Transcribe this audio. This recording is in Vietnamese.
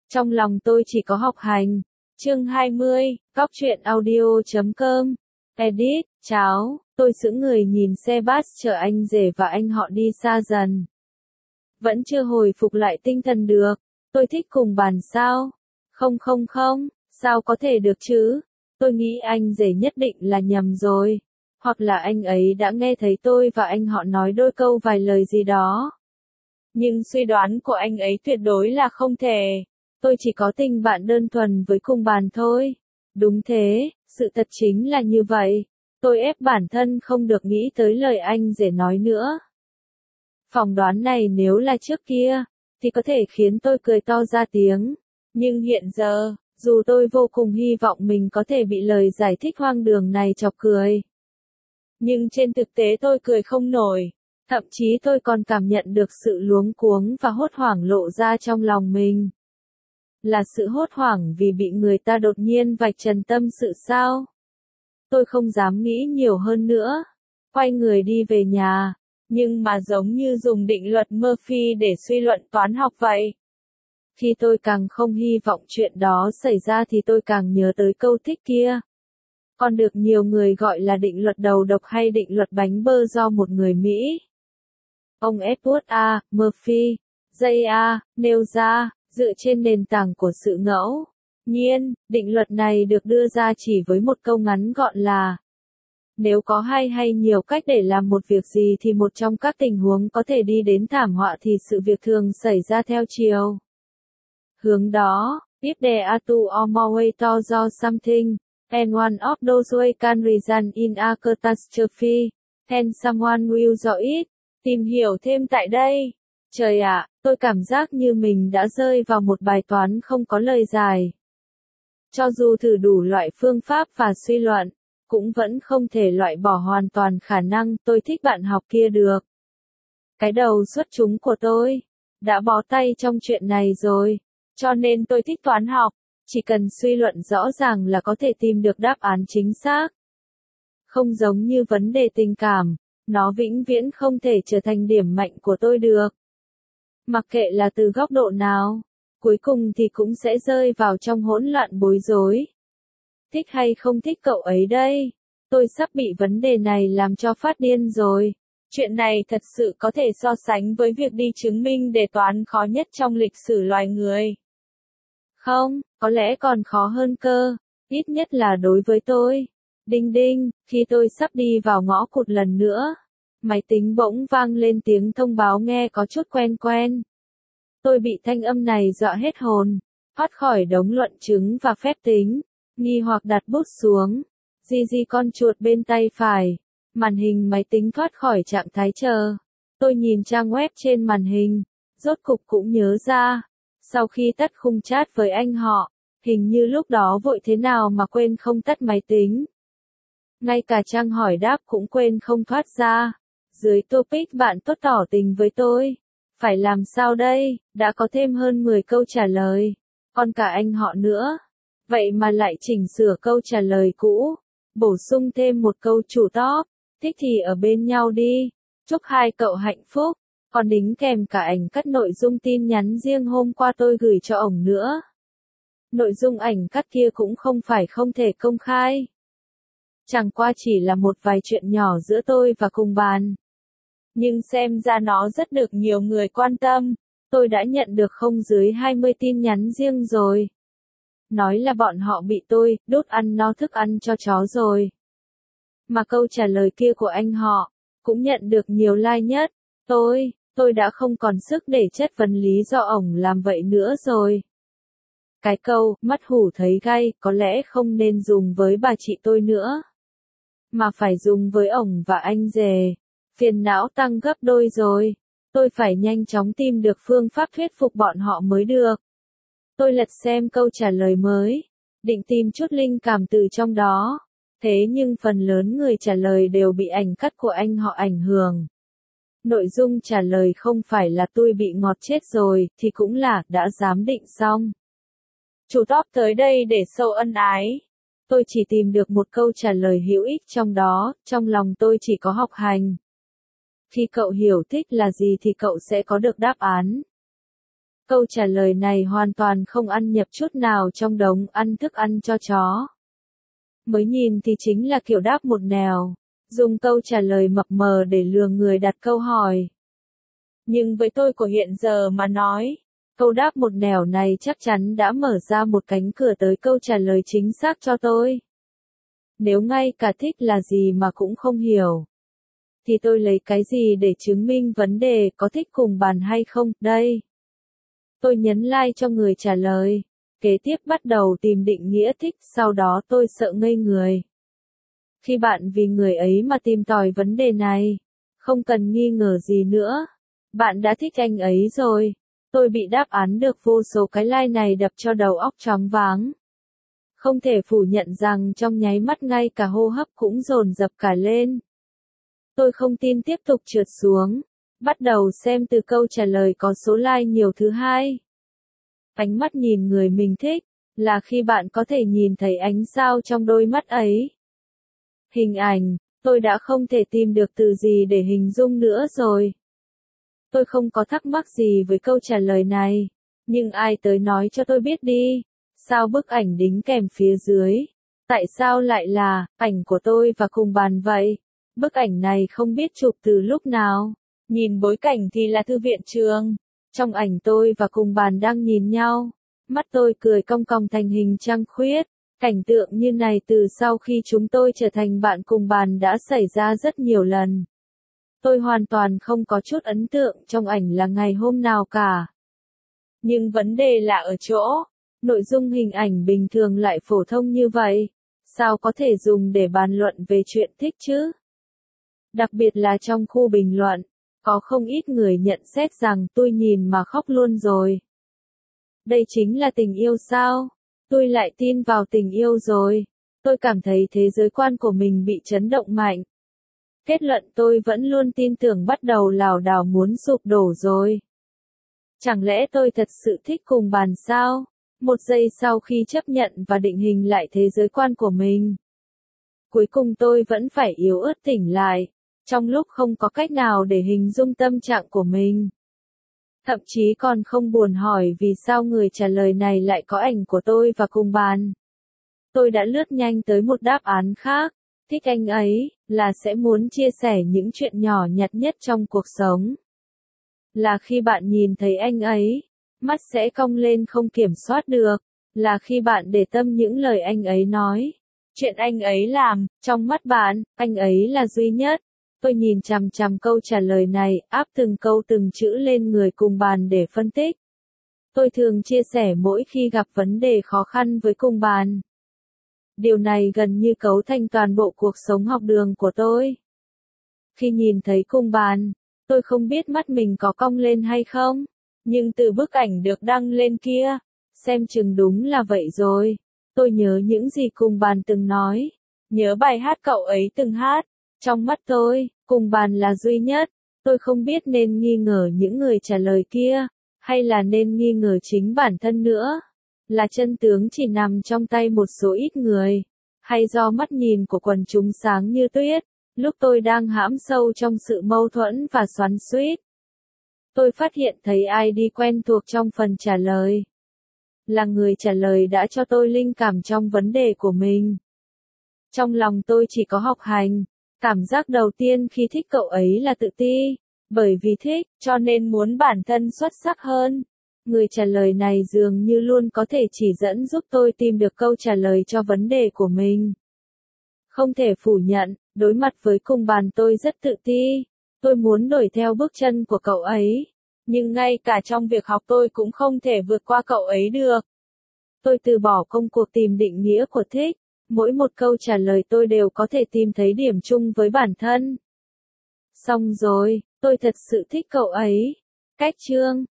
Trong lòng tôi chỉ có học hành. Chương 20, Cóc truyện audio.com. Edit, cháu, tôi sững người nhìn xe bus chở anh rể và anh họ đi xa dần. Vẫn chưa hồi phục lại tinh thần được. Tôi thích cùng bàn sao? Không, sao có thể được chứ? Tôi nghĩ anh rể nhất định là nhầm rồi. Hoặc là anh ấy đã nghe thấy tôi và anh họ nói đôi câu vài lời gì đó. Nhưng suy đoán của anh ấy tuyệt đối là không thể. Tôi chỉ có tình bạn đơn thuần với cùng bàn thôi. Đúng thế, sự thật chính là như vậy. Tôi ép bản thân không được nghĩ tới lời anh rể nói nữa. Phỏng đoán này nếu là trước kia, thì có thể khiến tôi cười to ra tiếng. Nhưng hiện giờ, dù tôi vô cùng hy vọng mình có thể bị lời giải thích hoang đường này chọc cười. Nhưng trên thực tế tôi cười không nổi. Thậm chí tôi còn cảm nhận được sự luống cuống và hốt hoảng lộ ra trong lòng mình. Là sự hốt hoảng vì bị người ta đột nhiên vạch trần tâm sự sao? Tôi không dám nghĩ nhiều hơn nữa. Quay người đi về nhà. Nhưng mà giống như dùng định luật Murphy để suy luận toán học vậy. Khi tôi càng không hy vọng chuyện đó xảy ra thì tôi càng nhớ tới câu thích kia. Còn được nhiều người gọi là định luật đầu độc hay định luật bánh bơ do một người Mỹ. Ông Edward A. Murphy, J.A. nêu ra, dựa trên nền tảng của sự ngẫu nhiên, định luật này được đưa ra chỉ với một câu ngắn gọn là: nếu có hai hay nhiều cách để làm một việc gì thì một trong các tình huống có thể đi đến thảm họa thì sự việc thường xảy ra theo chiều hướng đó. If there are two or more ways to do something, and one of those ways can result in a catastrophe, then someone will do it. Tìm hiểu thêm tại đây. Trời ạ, tôi cảm giác như mình đã rơi vào một bài toán không có lời giải. Cho dù thử đủ loại phương pháp và suy luận, cũng vẫn không thể loại bỏ hoàn toàn khả năng tôi thích bạn học kia được. Cái đầu xuất chúng của tôi đã bó tay trong chuyện này rồi, cho nên tôi thích toán học, chỉ cần suy luận rõ ràng là có thể tìm được đáp án chính xác. Không giống như vấn đề tình cảm, nó vĩnh viễn không thể trở thành điểm mạnh của tôi được. Mặc kệ là từ góc độ nào, cuối cùng thì cũng sẽ rơi vào trong hỗn loạn bối rối. Thích hay không thích cậu ấy đây? Tôi sắp bị vấn đề này làm cho phát điên rồi. Chuyện này thật sự có thể so sánh với việc đi chứng minh đề toán khó nhất trong lịch sử loài người. Không, có lẽ còn khó hơn cơ, ít nhất là đối với tôi. Đinh đinh, khi tôi sắp đi vào ngõ cụt lần nữa, máy tính bỗng vang lên tiếng thông báo nghe có chút quen quen. Tôi bị thanh âm này dọa hết hồn, thoát khỏi đống luận chứng và phép tính, nghi hoặc đặt bút xuống, di con chuột bên tay phải, màn hình máy tính thoát khỏi trạng thái chờ. Tôi nhìn trang web trên màn hình, rốt cục cũng nhớ ra, sau khi tắt khung chat với anh họ, hình như lúc đó vội thế nào mà quên không tắt máy tính. Ngay cả trang hỏi đáp cũng quên không thoát ra. Dưới topic bạn tốt tỏ tình với tôi. Phải làm sao đây, đã có thêm hơn 10 câu trả lời. Còn cả anh họ nữa. Vậy mà lại chỉnh sửa câu trả lời cũ. Bổ sung thêm một câu chủ top. Thích thì ở bên nhau đi. Chúc hai cậu hạnh phúc. Còn đính kèm cả ảnh cắt nội dung tin nhắn riêng hôm qua tôi gửi cho ổng nữa. Nội dung ảnh cắt kia cũng không phải không thể công khai. Chẳng qua chỉ là một vài chuyện nhỏ giữa tôi và cùng bàn. Nhưng xem ra nó rất được nhiều người quan tâm. Tôi đã nhận được không dưới 20 tin nhắn riêng rồi. Nói là bọn họ bị tôi đốt ăn no thức ăn cho chó rồi. Mà câu trả lời kia của anh họ cũng nhận được nhiều like nhất. Tôi đã không còn sức để chất vấn lý do ổng làm vậy nữa rồi. Cái câu mắt hủ thấy gai có lẽ không nên dùng với bà chị tôi nữa, mà phải dùng với ổng và anh rể. Phiền não tăng gấp đôi rồi. Tôi phải nhanh chóng tìm được phương pháp thuyết phục bọn họ mới được. Tôi lật xem câu trả lời mới, định tìm chút linh cảm từ trong đó. Thế nhưng phần lớn người trả lời đều bị ảnh cắt của anh họ ảnh hưởng. Nội dung trả lời không phải là tôi bị ngọt chết rồi, thì cũng là đã giám định xong. Chủ top tới đây để sâu ân ái. Tôi chỉ tìm được một câu trả lời hữu ích trong đó, trong lòng tôi chỉ có học hành. Khi cậu hiểu thích là gì thì cậu sẽ có được đáp án. Câu trả lời này hoàn toàn không ăn nhập chút nào trong đống ăn thức ăn cho chó. Mới nhìn thì chính là kiểu đáp một nẻo, dùng câu trả lời mập mờ để lừa người đặt câu hỏi. Nhưng với tôi của hiện giờ mà nói, câu đáp một nẻo này chắc chắn đã mở ra một cánh cửa tới câu trả lời chính xác cho tôi. Nếu ngay cả thích là gì mà cũng không hiểu, thì tôi lấy cái gì để chứng minh vấn đề có thích cùng bàn hay không, đây? Tôi nhấn like cho người trả lời. Kế tiếp bắt đầu tìm định nghĩa thích, sau đó tôi sợ ngây người. Khi bạn vì người ấy mà tìm tòi vấn đề này, không cần nghi ngờ gì nữa. Bạn đã thích anh ấy rồi. Tôi bị đáp án được vô số cái like này đập cho đầu óc choáng váng. Không thể phủ nhận rằng trong nháy mắt ngay cả hô hấp cũng dồn dập cả lên. Tôi không tin tiếp tục trượt xuống. Bắt đầu xem từ câu trả lời có số like nhiều thứ hai. Ánh mắt nhìn người mình thích, là khi bạn có thể nhìn thấy ánh sao trong đôi mắt ấy. Hình ảnh, tôi đã không thể tìm được từ gì để hình dung nữa rồi. Tôi không có thắc mắc gì với câu trả lời này, nhưng ai tới nói cho tôi biết đi, sao bức ảnh đính kèm phía dưới? Tại sao lại là ảnh của tôi và cùng bàn vậy? Bức ảnh này không biết chụp từ lúc nào. Nhìn bối cảnh thì là thư viện trường. Trong ảnh tôi và cùng bàn đang nhìn nhau. Mắt tôi cười cong cong thành hình trăng khuyết. Cảnh tượng như này từ sau khi chúng tôi trở thành bạn cùng bàn đã xảy ra rất nhiều lần. Tôi hoàn toàn không có chút ấn tượng trong ảnh là ngày hôm nào cả. Nhưng vấn đề là ở chỗ, nội dung hình ảnh bình thường lại phổ thông như vậy. Sao có thể dùng để bàn luận về chuyện thích chứ? Đặc biệt là trong khu bình luận, có không ít người nhận xét rằng tôi nhìn mà khóc luôn rồi. Đây chính là tình yêu sao? Tôi lại tin vào tình yêu rồi. Tôi cảm thấy thế giới quan của mình bị chấn động mạnh. Kết luận tôi vẫn luôn tin tưởng bắt đầu lảo đảo muốn sụp đổ rồi. Chẳng lẽ tôi thật sự thích cùng bàn sao? Một giây sau khi chấp nhận và định hình lại thế giới quan của mình, cuối cùng tôi vẫn phải yếu ớt tỉnh lại, trong lúc không có cách nào để hình dung tâm trạng của mình. Thậm chí còn không buồn hỏi vì sao người trả lời này lại có ảnh của tôi và cùng bàn. Tôi đã lướt nhanh tới một đáp án khác. Thích anh ấy, là sẽ muốn chia sẻ những chuyện nhỏ nhặt nhất trong cuộc sống. Là khi bạn nhìn thấy anh ấy, mắt sẽ cong lên không kiểm soát được. Là khi bạn để tâm những lời anh ấy nói. Chuyện anh ấy làm, trong mắt bạn, anh ấy là duy nhất. Tôi nhìn chằm chằm câu trả lời này, áp từng câu từng chữ lên người cùng bàn để phân tích. Tôi thường chia sẻ mỗi khi gặp vấn đề khó khăn với cùng bàn. Điều này gần như cấu thành toàn bộ cuộc sống học đường của tôi. Khi nhìn thấy cùng bàn, tôi không biết mắt mình có cong lên hay không, nhưng từ bức ảnh được đăng lên kia, xem chừng đúng là vậy rồi. Tôi nhớ những gì cùng bàn từng nói, nhớ bài hát cậu ấy từng hát. Trong mắt tôi, cùng bàn là duy nhất. Tôi không biết nên nghi ngờ những người trả lời kia, hay là nên nghi ngờ chính bản thân nữa. Là chân tướng chỉ nằm trong tay một số ít người, hay do mắt nhìn của quần chúng sáng như tuyết, lúc tôi đang hãm sâu trong sự mâu thuẫn và xoắn xuýt. Tôi phát hiện thấy ID quen thuộc trong phần trả lời. Là người trả lời đã cho tôi linh cảm trong vấn đề của mình. Trong lòng tôi chỉ có học hành. Cảm giác đầu tiên khi thích cậu ấy là tự ti. Bởi vì thích, cho nên muốn bản thân xuất sắc hơn. Người trả lời này dường như luôn có thể chỉ dẫn giúp tôi tìm được câu trả lời cho vấn đề của mình. Không thể phủ nhận, đối mặt với cùng bàn tôi rất tự ti. Tôi muốn đuổi theo bước chân của cậu ấy. Nhưng ngay cả trong việc học tôi cũng không thể vượt qua cậu ấy được. Tôi từ bỏ công cuộc tìm định nghĩa của thích. Mỗi một câu trả lời tôi đều có thể tìm thấy điểm chung với bản thân. Xong rồi, tôi thật sự thích cậu ấy. Cách chương